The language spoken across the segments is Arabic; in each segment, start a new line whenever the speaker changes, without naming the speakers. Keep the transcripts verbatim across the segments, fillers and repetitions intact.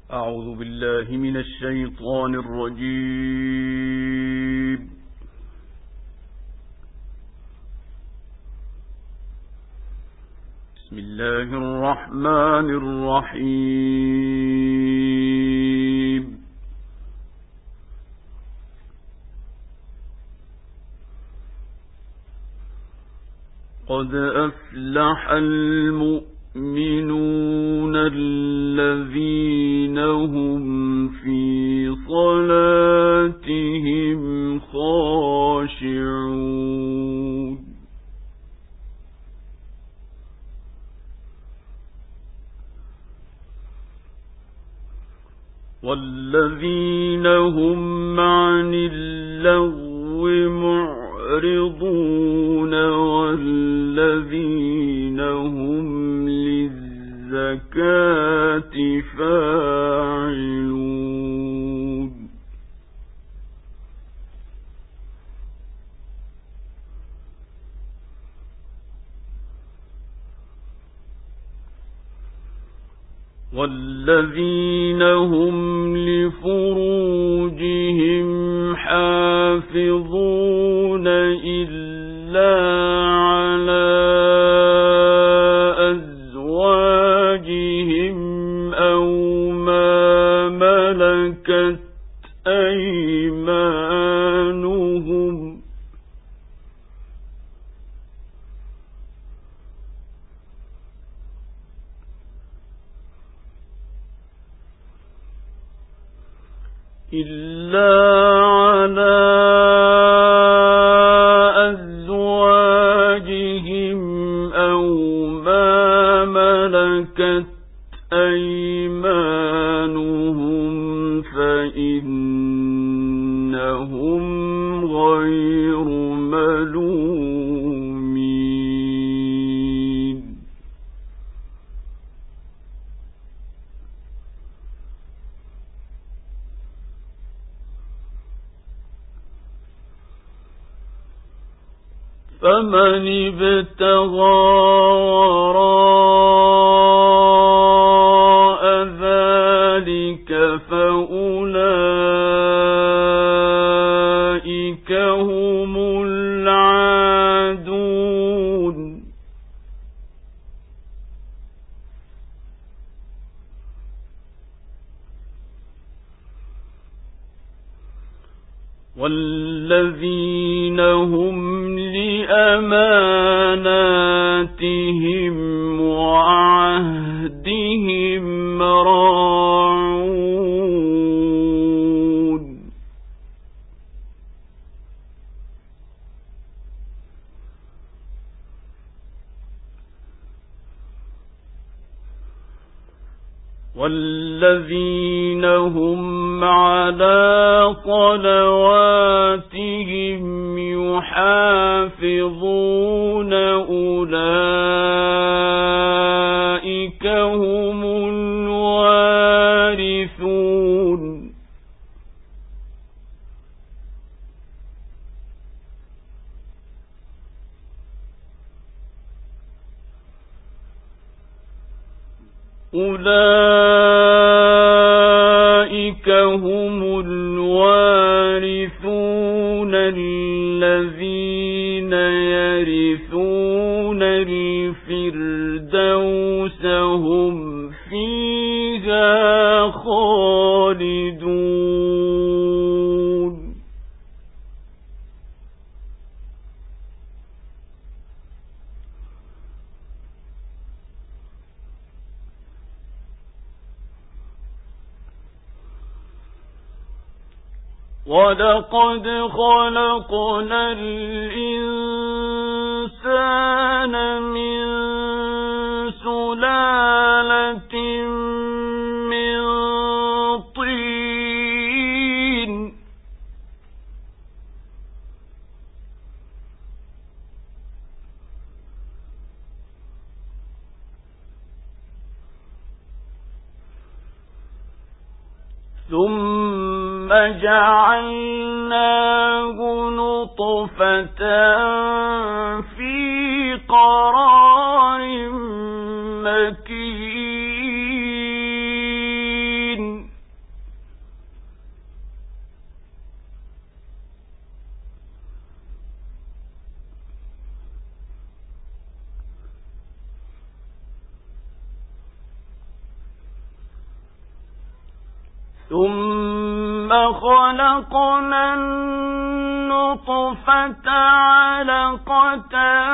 أعوذ بالله من الشيطان الرجيم. بسم الله الرحمن الرحيم. قد أفلح المؤمنون الذين هم في صلاتهم خاشعون والذين هم عن اللغو معرضون والذين هم للزكاة فاعلون والذين هم لفروجهم حافظون إلا على أزواجهم أو ما ملكت أيمانهم إلا على أزواجهم أو ما ملكت أيمانهم فإنهم غير ملومين. فمن ابتغى وراء ذلك فأولئك هم العادون. والذين هم لأماناتهم وعهدهم راعون والذين هم على صلواتهم يحافظون أولئك هم الوارثون. أولئك هم الوارثون الذين يرثون الفردوس هم فيها خالدون. ولقد خلقنا الإنسان من سلالة من طين ثم جعلناه نطفة في قرار مكين ثم خلقنا النطفة علقة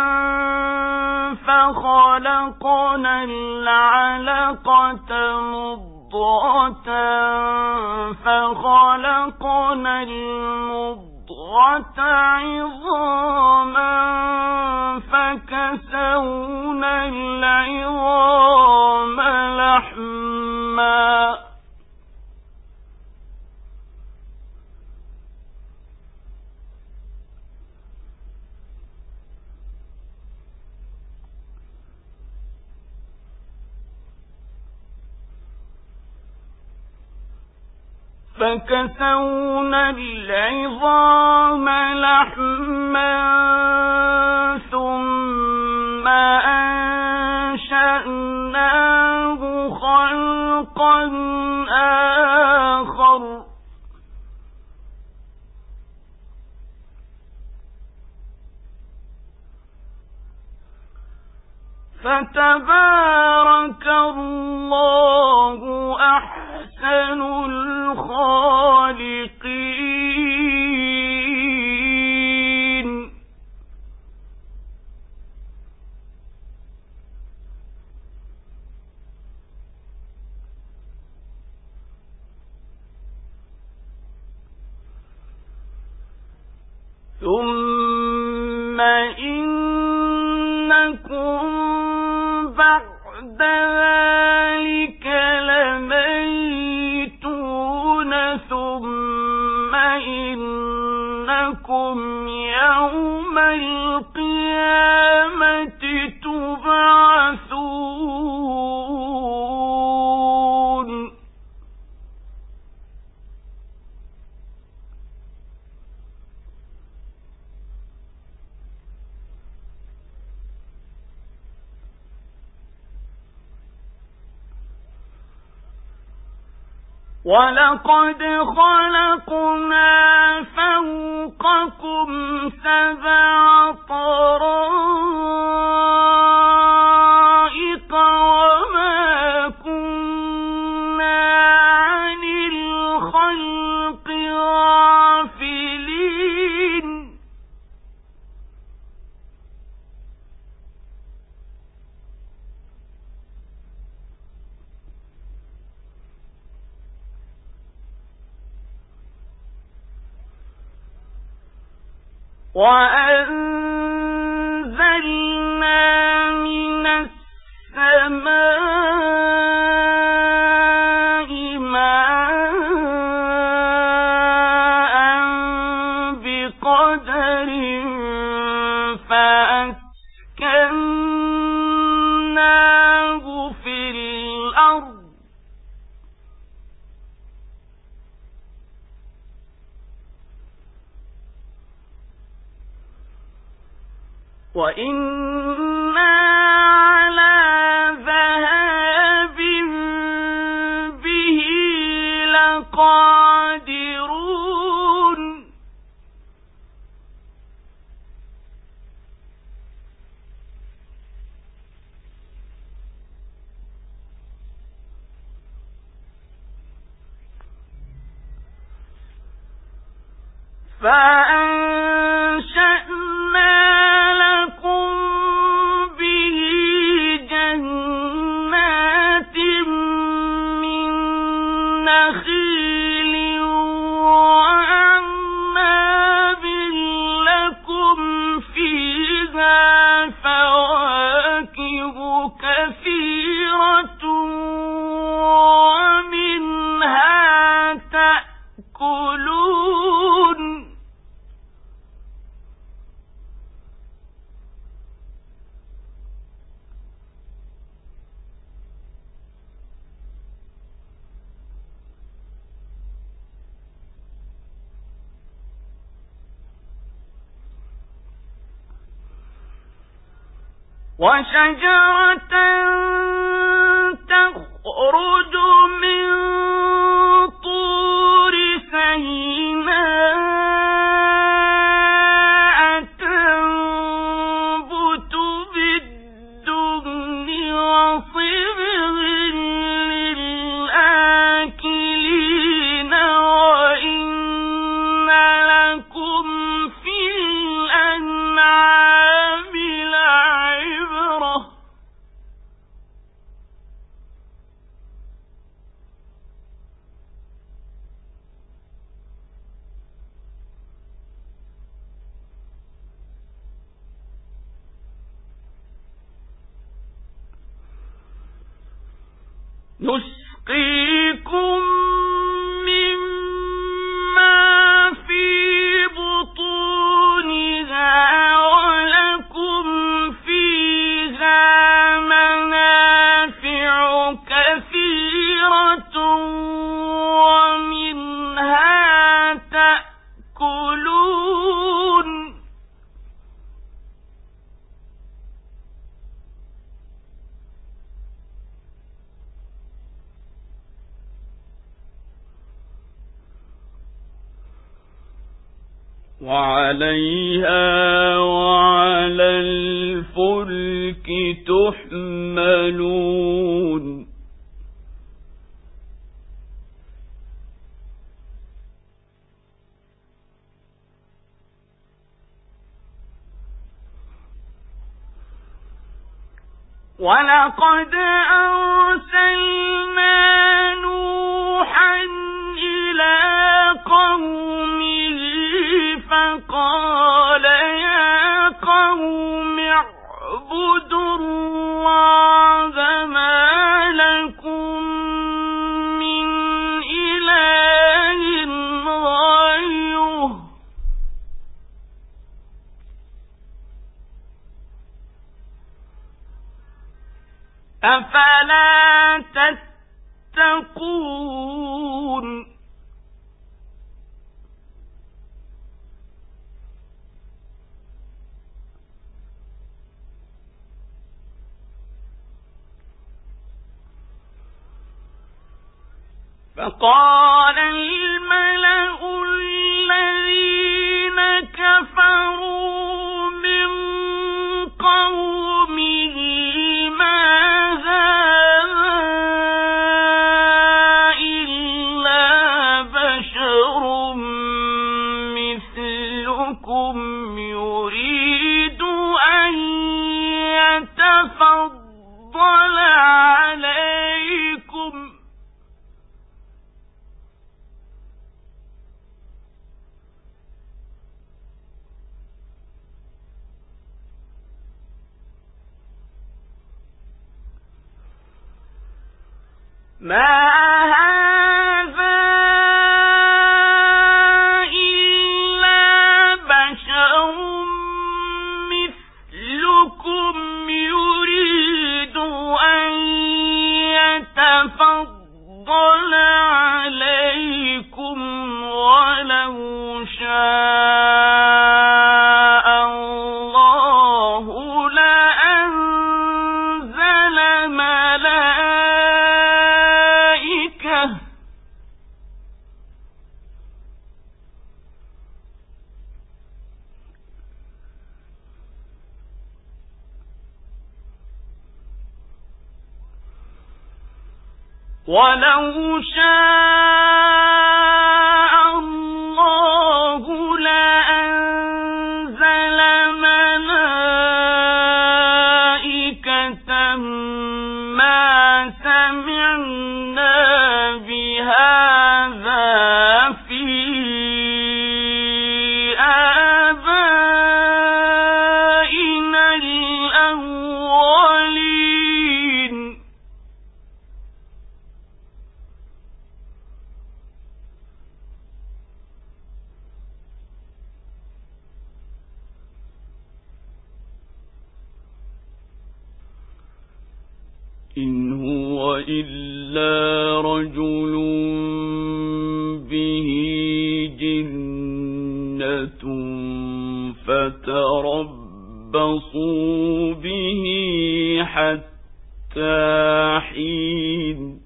فخلقنا العلقة مضغة فخلقنا المضغة عظاما فكسونا العظام لحما فكسونا العظام لحما ثم أنشأناه خلقا آخر فتبارك الله أحسن الخالقين. ثم إنكم بعد ذلك لميتون ثم إنكم يوم القيامة تبعثون. وَلَقَدْ خَلَقْنَا فَوْقَكُمْ سَبْعَ طَرَائِقَ وَمَا كُنَّا عَنِ الْخَلْقِ غَافِلِينَ. وَأَنزَلْنَا مِنَ السَّمَاءِ مَاءً بِقَدَرٍ فَأَسْكَنَّاهُ فِي الْأَرْضِ وَإِنَّا عَلَى ذَهَابٍ بِهِ لَقَادِرُونَ. فَأَنشَأْنَا لَكُم بِهِ جَنَّاتٍ مِّن نَّخِيلٍ وَأَعْنَابٍ لَّكُمْ فِيهَا فَوَاكِهُ كَثِيرَةٌ وَمِنْهَا تَأْكُلُونَ. وَشَجَرَةً تَخْرُجُ مِن طُورِ سَيْنَاءَ تَنبُتُ بِالدُّهْنِ وَصِبْغٍ لِّلْآكِلِينَ. نسقيكم مما في بطونها ولكم فيها منافع كثيرة ومنها تأكلون وعليها وعلى الفلك تحملون ولقد أرسلنا نوحا إلى قومه فقال يا قوم اعبدوا الله ما لكم من إله غيره أفلا تتقون فقال الملأ الذين كفروا من قومه ما هذا إلا بشر مثلكم يريد أن يتفضل عليكم ما هذا إلا بشر مثلكم يريد أن يتفضل عليكم ولو شاء الله لأنزل ملائكة ولو شاء الله لأنزل ملائكة ما سمعنا بهذا في آبائنا الأولين إن هو إلا رجل به جنة فتربصوا به حتى حين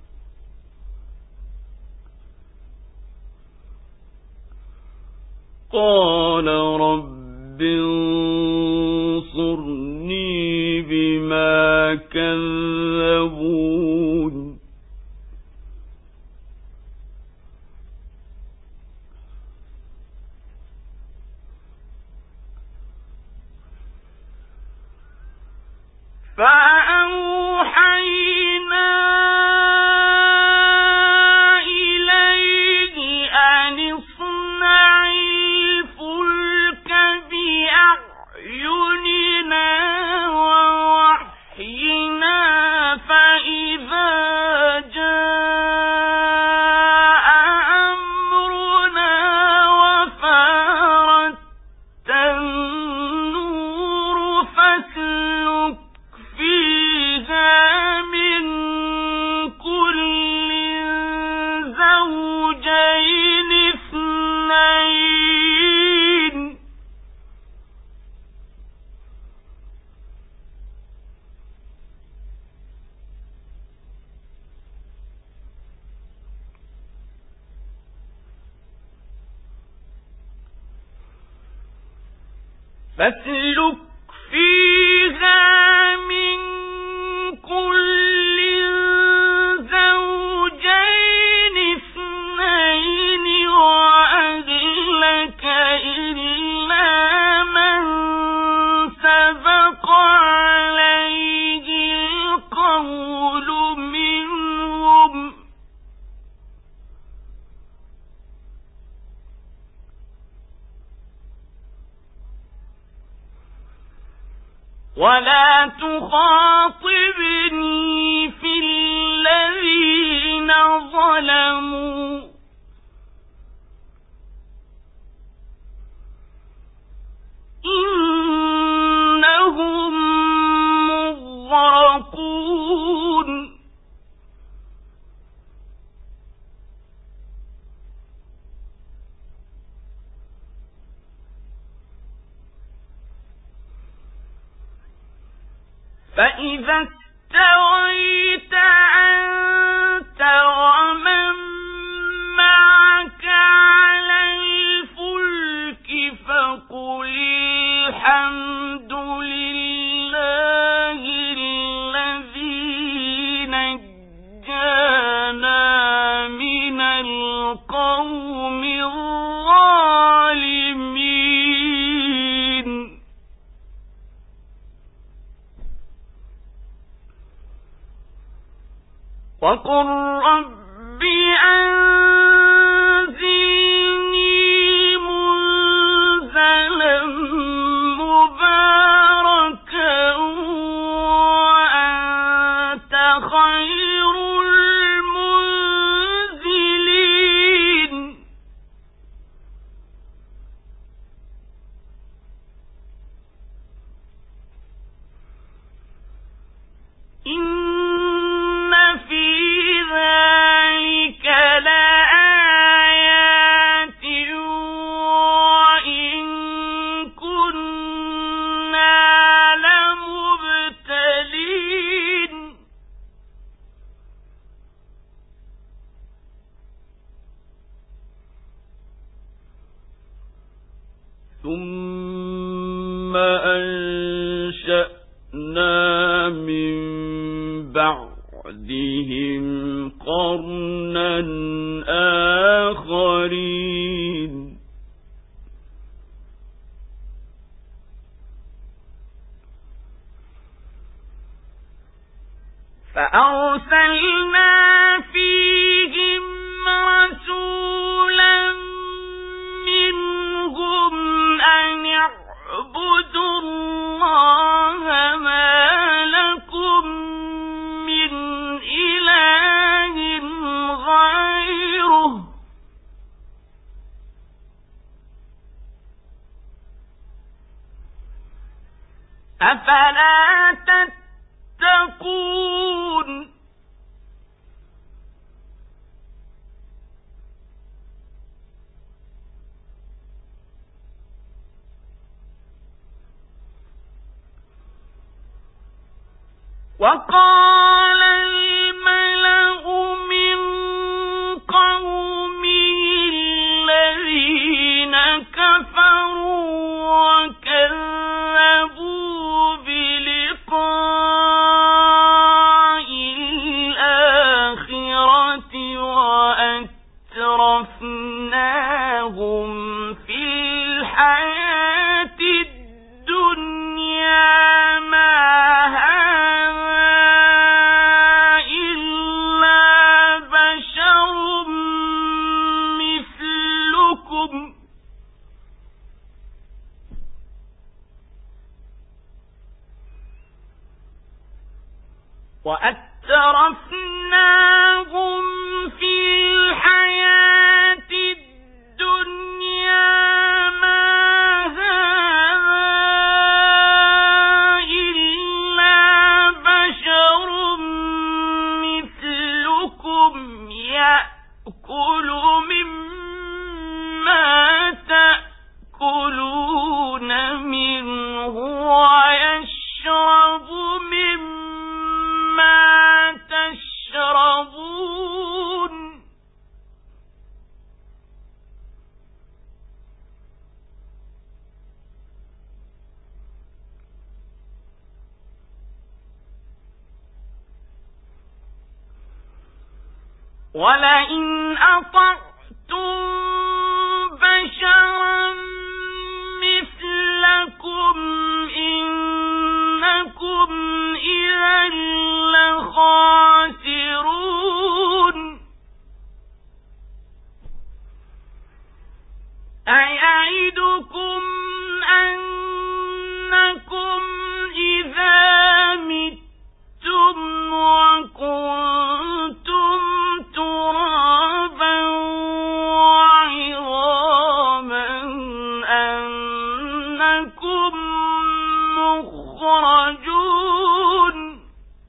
قال رب انصرني بما كذبون فأوحينا فاسلك فيها من كل زوجين اثنين وأهلك إلا من سبق عليه القول منهم ولا تخاطبني في الذين ظلموا إنهم مغرقون فإذا استويت أنت ومن معك على الفلك فقل الحمد لله الذي نجانا من القوم الظالمين وقل رب أنزلني منزلا مباركا وأنت خير المنزلين إن في ذلك لآيات وإن كنا لمبتلين ثم أنشأنا من بعدهم قرنا آخرين فأرسلنا فيهم رسولا منهم أن اعبدوا الله ما لكم من إله غيره أفلا تتقون وقال الملأ من قومه الذين كفروا وكذبوا بلقاء الآخرة وأترفناهم في الحياة الدنيا ما هذا ولئن أطعتم بشرا مثلكم إنكم إذا لخاسرون أيعدكم أنكم إذا متم وكنتم ترابا وعظاما أنكم مخرجون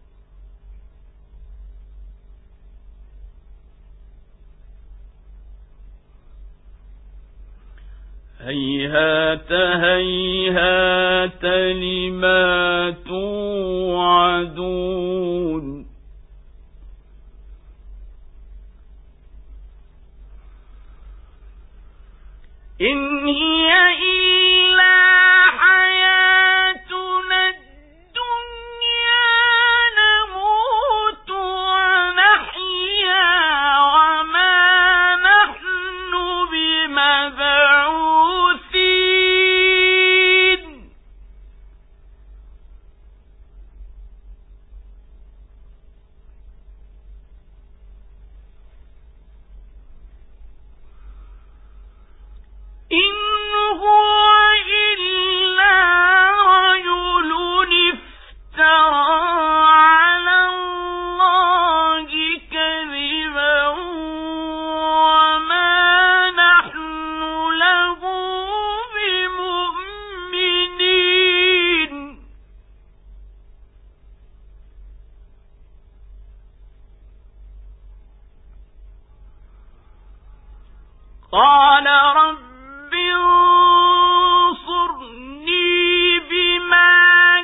هيهات هيهات لما توعدون إن هي إلا حياتنا الدنيا نموت ونحيا وما نحن بمبعوثين إن هو إلا رجل افترى على الله كذبا وما نحن له بمؤمنين قال رب انصرني بما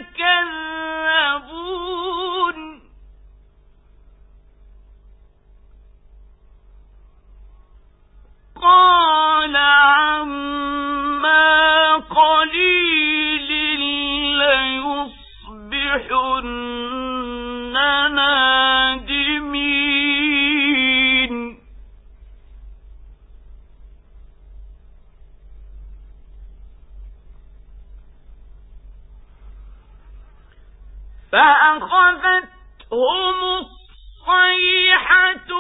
كذبون قال عما قليل ليصبحن نادمين فأخذتهم الصيحة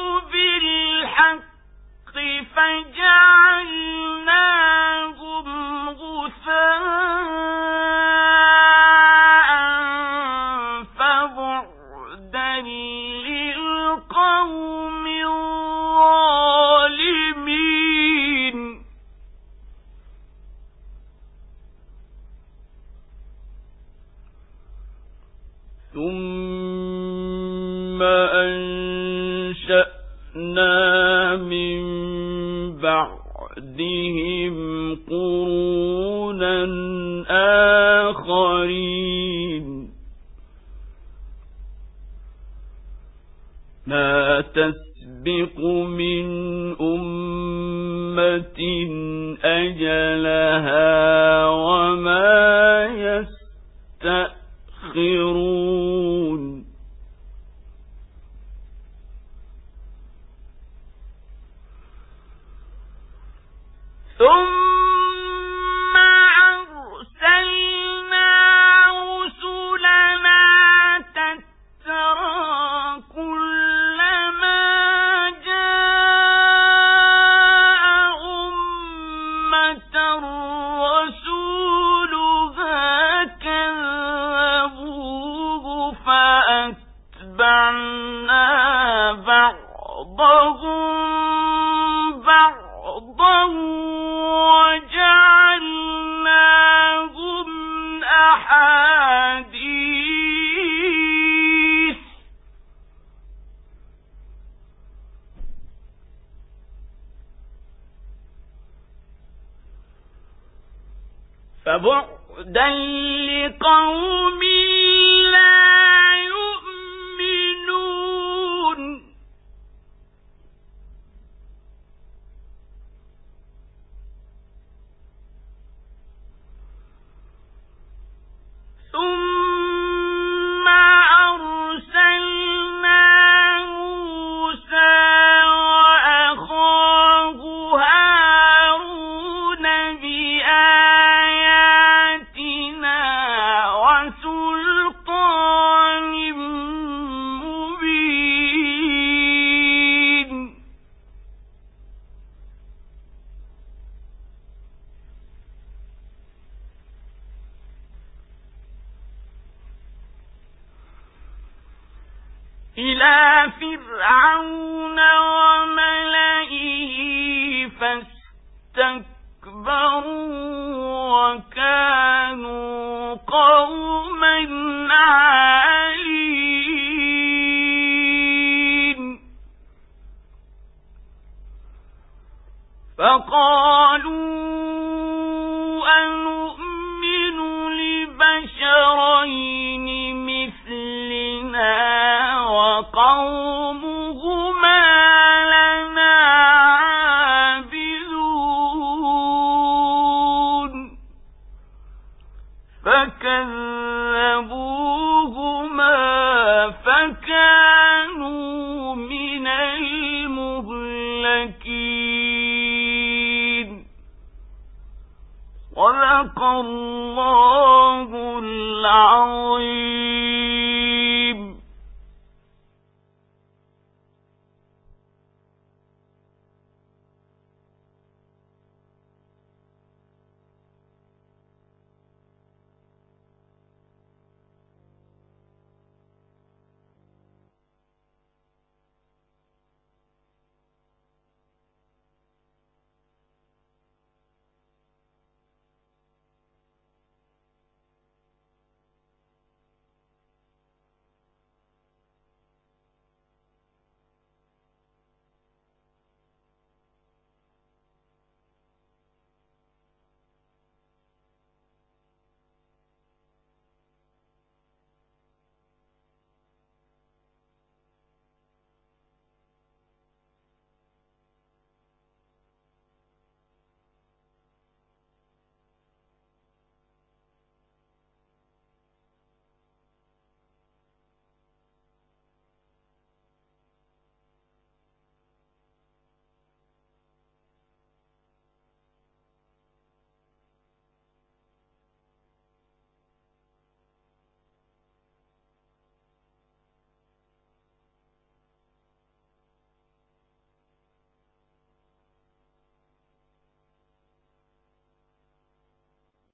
بالحق فجعلناهم غثاء فبعدا للقوم الظالمين ثم أنشأنا من بعدهم قرونا آخرين ما تسبق من أمة أجلها وما يستأخرون ثم أرسلنا رسلنا تترى كلما جاء أمة رسولها كذبوه فأتبعنا بعضهم بعضا وجعلناهم أحاديث فبعدا لقوم لا يؤمنون ثم أرسلنا موسى فِرْعَوْنَ وَمَلَئِهِ فَاسْتَكْبَرُوا وَكَانُوا قَوْمًا عَالِينَ فَقَالُوا أَنُؤْمِنُ لِبَشَرَيْنِ مِثْلِنَا وَقَوْمُهُمَا لَنَا عَابِدُونَ فَكَذَّبُوهُمَا فَكَانُوا مِنَ الْمُهْلَكِينَ. صدق